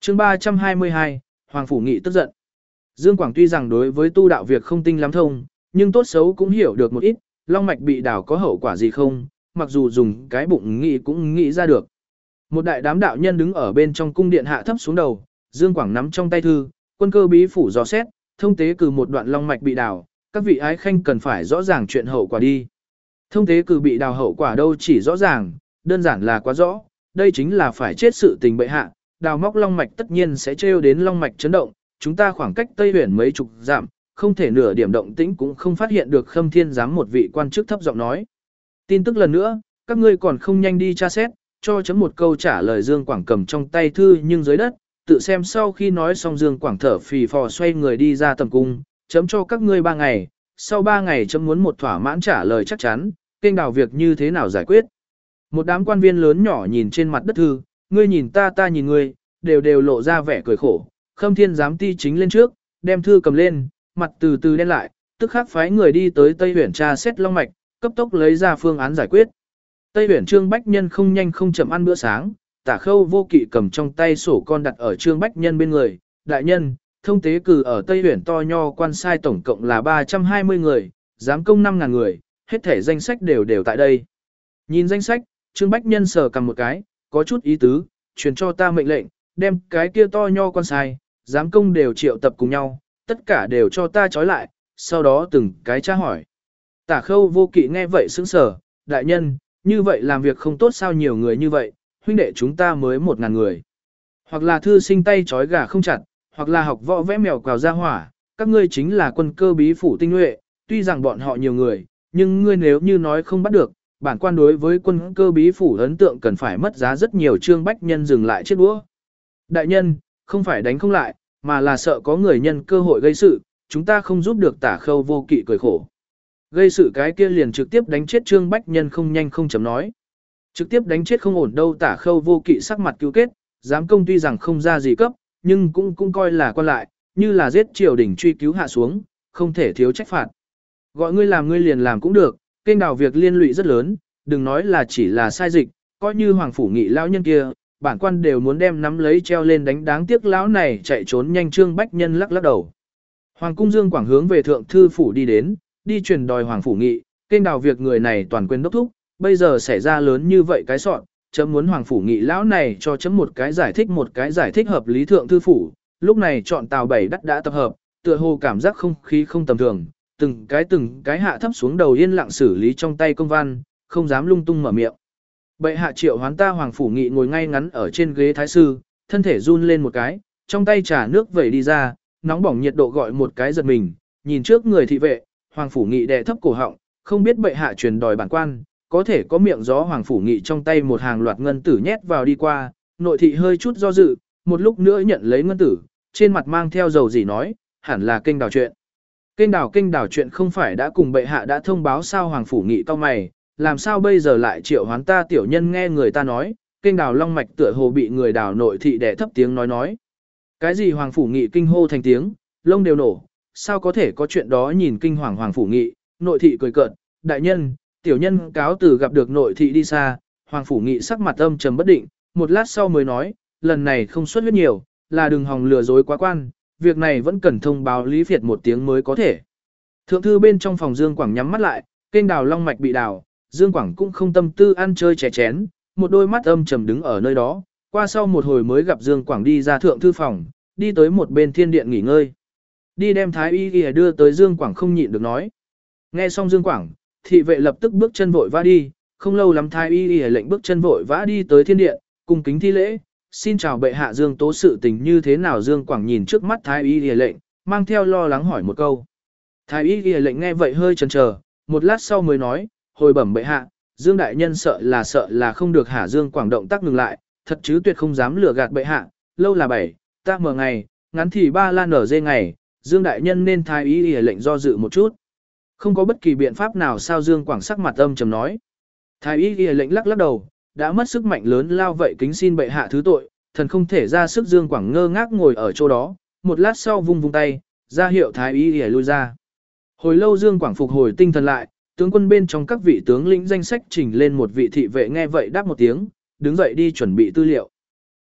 chương 322, Hoàng Phủ Nghị tức giận. Dương Quảng tuy rằng đối với tu đạo việc không tinh lắm thông, nhưng tốt xấu cũng hiểu được một ít, long mạch bị đào có hậu quả gì không, mặc dù dùng cái bụng nghĩ cũng nghĩ ra được. Một đại đám đạo nhân đứng ở bên trong cung điện hạ thấp xuống đầu, Dương Quảng nắm trong tay thư, quân cơ bí phủ dò xét, thông tế cử một đoạn long mạch bị đào, các vị ái khanh cần phải rõ ràng chuyện hậu quả đi. Thông tế cử bị đào hậu quả đâu chỉ rõ ràng, đơn giản là quá rõ, đây chính là phải chết sự tình bệ hạ, đào móc long mạch tất nhiên sẽ trêu đến long mạch chấn động, chúng ta khoảng cách Tây Huyền mấy chục dặm, không thể nửa điểm động tĩnh cũng không phát hiện được. Khâm Thiên giám một vị quan chức thấp giọng nói. Tin tức lần nữa, các ngươi còn không nhanh đi tra xét, cho chấm một câu trả lời. Dương Quảng cầm trong tay thư nhưng dưới đất, tự xem. Sau khi nói xong Dương Quảng thở phì phò xoay người đi ra tầm cung, chấm cho các ngươi 3 ngày, sau 3 ngày chấm muốn một thỏa mãn trả lời chắc chắn, kênh đào việc như thế nào giải quyết. Một đám quan viên lớn nhỏ nhìn trên mặt đất thư, ngươi nhìn ta ta nhìn ngươi, đều lộ ra vẻ cười khổ. Khâm Thiên giám ti chính lên trước, đem thư cầm lên, mặt từ từ đen lại, tức khắc phái người đi tới Tây Huyền tra xét long mạch, cấp tốc lấy ra phương án giải quyết. Tây Huyền Trương Bách Nhân không nhanh không chậm ăn bữa sáng, Tả Khâu Vô Kỵ cầm trong tay sổ con đặt ở Trương Bách Nhân bên người, đại nhân, thông tế cử ở Tây Huyền to nho quan sai tổng cộng là 320 người, giám công 5.000 người, hết thể danh sách đều tại đây. Nhìn danh sách, Trương Bách Nhân sờ cầm một cái, có chút ý tứ, truyền cho ta mệnh lệnh, đem cái kia to nho quan sai, giám công đều triệu tập cùng nhau, tất cả đều cho ta trói lại, sau đó từng cái tra hỏi. Tả Khâu Vô Kỵ nghe vậy sững sờ, đại nhân, như vậy làm việc không tốt sao nhiều người như vậy, huynh đệ chúng ta mới 1.000 người. Hoặc là thư sinh tay trói gà không chặt, hoặc là học võ vẽ mèo quào ra hỏa, các ngươi chính là quân cơ bí phủ tinh nhuệ, tuy rằng bọn họ nhiều người, nhưng ngươi nếu như nói không bắt được, bản quan đối với quân cơ bí phủ ấn tượng cần phải mất giá rất nhiều. Trương Bách Nhân dừng lại chiếc đũa. Đại nhân, không phải đánh không lại, mà là sợ có người nhân cơ hội gây sự, chúng ta không giúp được. Tả Khâu Vô Kỵ cười khổ. Gây sự cái kia liền trực tiếp đánh chết. Trương Bách Nhân không nhanh không chậm nói. Trực tiếp đánh chết không ổn đâu. Tả Khâu Vô Kỵ sắc mặt cứu kết, giám công tuy rằng không ra gì cấp, nhưng cũng coi là quan lại, như là giết triều đình truy cứu hạ xuống, không thể thiếu trách phạt. Gọi ngươi làm ngươi liền làm cũng được, kênh đào việc liên lụy rất lớn, đừng nói là chỉ là sai dịch, coi như Hoàng Phủ Nghị lão nhân kia, bản quan đều muốn đem nắm lấy treo lên đánh. Đáng tiếc lão này chạy trốn nhanh. Trương Bách Nhân lắc lắc đầu. Hoàng cung Dương Quảng hướng về thượng thư phủ đi đến, đi truyền đòi Hoàng Phủ Nghị, kênh đào việc người này toàn quyền đốc thúc, bây giờ xảy ra lớn như vậy cái sọn, chấm muốn Hoàng Phủ Nghị lão này cho chấm một cái giải thích hợp lý. Thượng thư phủ, lúc này chọn tàu 7 đắt đã tập hợp, tựa hồ cảm giác không khí không tầm thường, từng cái hạ thấp xuống đầu yên lặng xử lý trong tay công văn, không dám lung tung mở miệng. Bệ hạ triệu hoán ta. Hoàng Phủ Nghị ngồi ngay ngắn ở trên ghế thái sư, thân thể run lên một cái, trong tay trà nước vẩy đi ra, nóng bỏng nhiệt độ gọi một cái giật mình, nhìn trước người thị vệ, Hoàng Phủ Nghị đè thấp cổ họng, không biết bệ hạ truyền đòi bản quan, có thể có miệng gió. Hoàng Phủ Nghị trong tay một hàng loạt ngân tử nhét vào đi qua, nội thị hơi chút do dự, một lúc nữa nhận lấy ngân tử, trên mặt mang theo dầu gì nói, hẳn là kênh đào chuyện. Kênh đào chuyện không phải đã cùng bệ hạ đã thông báo sao? Hoàng Phủ Nghị cau mày, làm sao bây giờ lại triệu hoán ta? Tiểu nhân nghe người ta nói, kênh đào long mạch tựa hồ bị người đào. Nội thị đè thấp tiếng nói. Cái gì? Hoàng Phủ Nghị kinh hô thành tiếng, lông đều nổ, sao có thể có chuyện đó? Nhìn kinh hoàng Hoàng Phủ Nghị, nội thị cười cợt, đại nhân, tiểu nhân cáo từ. Gặp được nội thị đi xa, Hoàng Phủ Nghị sắc mặt âm trầm bất định, một lát sau mới nói, lần này không xuất huyết nhiều, là đừng hòng lừa dối quá quan, việc này vẫn cần thông báo Lý Việt một tiếng mới có thể. Thượng thư bên trong phòng Dương Quảng nhắm mắt lại, kênh đào long mạch bị đào, Dương Quảng cũng không tâm tư ăn chơi chè chén, một đôi mắt âm trầm đứng ở nơi đó. Qua sau một hồi mới gặp Dương Quảng đi ra thượng thư phòng, đi tới một bên thiên điện nghỉ ngơi. Đi đem thái y y đưa tới. Dương Quảng không nhịn được nói. Nghe xong Dương Quảng, thị vệ lập tức bước chân vội vã đi, không lâu lắm thái y y lệnh bước chân vội vã đi tới thiên điện, cung kính thi lễ, xin chào bệ hạ. Dương tố sự tình như thế nào? Dương Quảng nhìn trước mắt thái y y lệnh, mang theo lo lắng hỏi một câu. Thái y y lệnh nghe vậy hơi chần chờ, một lát sau mới nói, hồi bẩm bệ hạ, Dương đại nhân sợ là không được hả? Dương Quảng động tác ngừng lại, thật chứ tuyệt không dám lừa gạt bệ hạ, lâu là 7, ta mở ngày, ngắn thì 3 lan nở dê ngày, Dương đại nhân nên. Thái y y lệnh do dự một chút. Không có bất kỳ biện pháp nào sao? Dương Quảng sắc mặt âm trầm nói. Thái y y lệnh lắc lắc đầu, đã mất sức mạnh lớn lao vậy kính xin bệ hạ thứ tội, thần không thể ra sức. Dương Quảng ngơ ngác ngồi ở chỗ đó, một lát sau vung tay, ra hiệu thái y y lui ra. Hồi lâu Dương Quảng phục hồi tinh thần lại, tướng quân bên trong các vị tướng lĩnh danh sách trình lên. Một vị thị vệ nghe vậy đáp một tiếng, đứng dậy đi chuẩn bị tư liệu.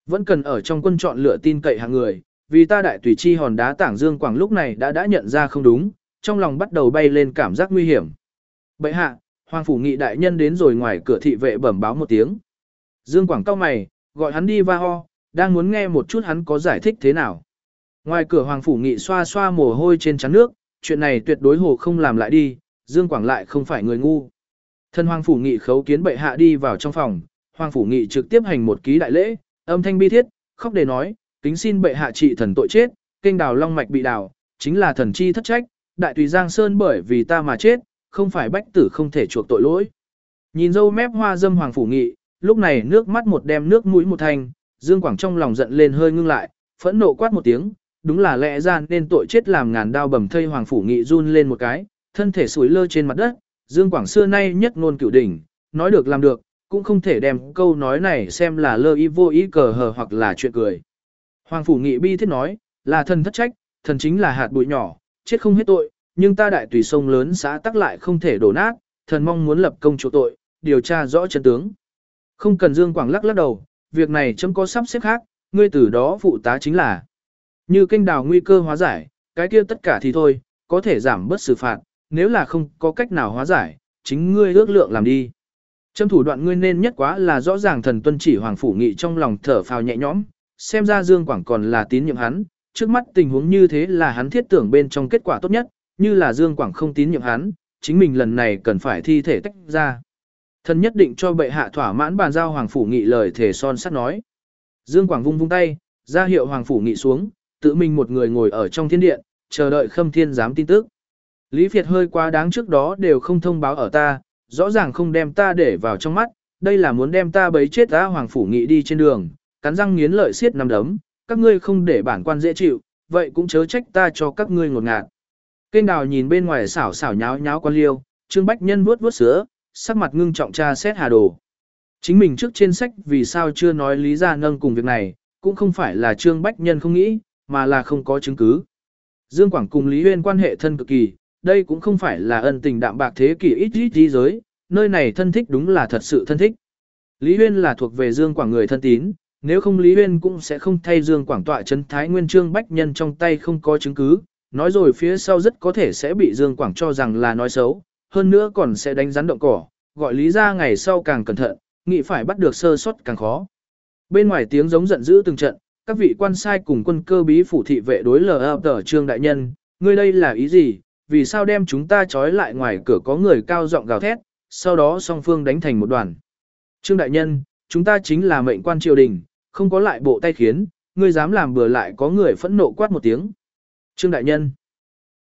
Vẫn cần ở trong quân chọn lựa tin cậy hạng người, vì ta đại tùy chi hòn đá tảng Dương Quảng lúc này đã nhận ra không đúng, trong lòng bắt đầu bay lên cảm giác nguy hiểm. Bệ hạ, Hoàng phủ nghị đại nhân đến rồi, ngoài cửa thị vệ bẩm báo một tiếng. Dương Quảng cau mày, gọi hắn đi va ho, đang muốn nghe một chút hắn có giải thích thế nào. Ngoài cửa Hoàng phủ nghị xoa xoa mồ hôi trên trán nước, chuyện này tuyệt đối hồ không làm lại đi, Dương Quảng lại không phải người ngu. Thân Hoàng phủ nghị khấu kiến bệ hạ đi vào trong phòng, Hoàng phủ nghị trực tiếp hành một ký đại lễ, âm thanh bi thiết, khóc để nói, kính xin bệ hạ trị thần tội chết, kênh đào long mạch bị đào, chính là thần chi thất trách, đại tùy Giang Sơn bởi vì ta mà chết, không phải bách tử không thể chuộc tội lỗi. Nhìn dâu mép hoa dâm Hoàng phủ nghị, lúc này nước mắt một đem nước mũi một thanh, Dương Quảng trong lòng giận lên hơi ngưng lại, phẫn nộ quát một tiếng, đúng là lẽ ra nên tội chết làm ngàn đao bầm thây. Hoàng phủ nghị run lên một cái, thân thể sủi lơ trên mặt đất. Dương Quảng xưa nay nhất ngôn cửu đỉnh, nói được làm được, cũng không thể đem câu nói này xem là lơ ý vô ý cờ hờ hoặc là chuyện cười. Hoàng phủ nghị bi thiết nói, là thần thất trách, thần chính là hạt bụi nhỏ, chết không hết tội, nhưng ta đại tùy sông lớn xã tắc lại không thể đổ nát, thần mong muốn lập công chỗ tội, điều tra rõ chân tướng. Không cần. Dương Quảng lắc lắc đầu, việc này chấm có sắp xếp khác, ngươi từ đó phụ tá chính là. Như kênh đào nguy cơ hóa giải, cái kia tất cả thì thôi, có thể giảm bớt xử phạt, nếu là không có cách nào hóa giải, chính ngươi ước lượng làm đi. Chấm thủ đoạn ngươi nên nhất quá là rõ ràng thần tuân chỉ. Hoàng phủ nghị trong lòng thở phào nhẹ nhõm, xem ra Dương Quảng còn là tín nhiệm hắn, trước mắt tình huống như thế là hắn thiết tưởng bên trong kết quả tốt nhất, như là Dương Quảng không tín nhiệm hắn, chính mình lần này cần phải thi thể tách ra. Thần nhất định cho bệ hạ thỏa mãn bàn giao. Hoàng phủ nghị lời thề son sắt nói. Dương Quảng vung vung tay, ra hiệu Hoàng phủ nghị xuống, tự mình một người ngồi ở trong thiên điện, chờ đợi Khâm Thiên giám tin tức. Lý Việt hơi quá đáng, trước đó đều không thông báo ở ta, rõ ràng không đem ta để vào trong mắt, đây là muốn đem ta bấy chết ta. Hoàng phủ nghị đi trên đường, cắn răng nghiến lợi siết nắm đấm, các ngươi không để bản quan dễ chịu, vậy cũng chớ trách ta cho các ngươi ngột ngạt. Kênh đào nhìn bên ngoài xảo xảo nháo nháo quan liêu, Trương Bách Nhân vuốt vuốt sữa, sắc mặt ngưng trọng tra xét hà đồ. Chính mình trước trên sách vì sao chưa nói lý ra nâng cùng việc này, cũng không phải là Trương Bách Nhân không nghĩ, mà là không có chứng cứ. Dương Quảng cùng Lý Huyên quan hệ thân cực kỳ, đây cũng không phải là ân tình đạm bạc thế kỷ ít đi giới, nơi này thân thích đúng là thật sự thân thích. Lý Huyên là thuộc về Dương Quảng người thân tín, nếu không Lý Huyên cũng sẽ không thay Dương Quảng tọa trấn Thái Nguyên. Trương Bách Nhân trong tay không có chứng cứ, nói rồi phía sau rất có thể sẽ bị Dương Quảng cho rằng là nói xấu, hơn nữa còn sẽ đánh rắn động cỏ, gọi Lý ra ngày sau càng cẩn thận, nghĩ phải bắt được sơ suất càng khó. Bên ngoài tiếng giống giận dữ từng trận, các vị quan sai cùng quân cơ bí phủ thị vệ đối lờ tờ Trương đại nhân, ngươi đây là ý gì, vì sao đem chúng ta trói lại? Ngoài cửa có người cao giọng gào thét, sau đó song phương đánh thành một đoàn. Trương đại nhân, chúng ta chính là mệnh quan triều đình, không có lại bộ tay khiến, ngươi dám làm bừa lại. Có người phẫn nộ quát một tiếng. Trương đại nhân,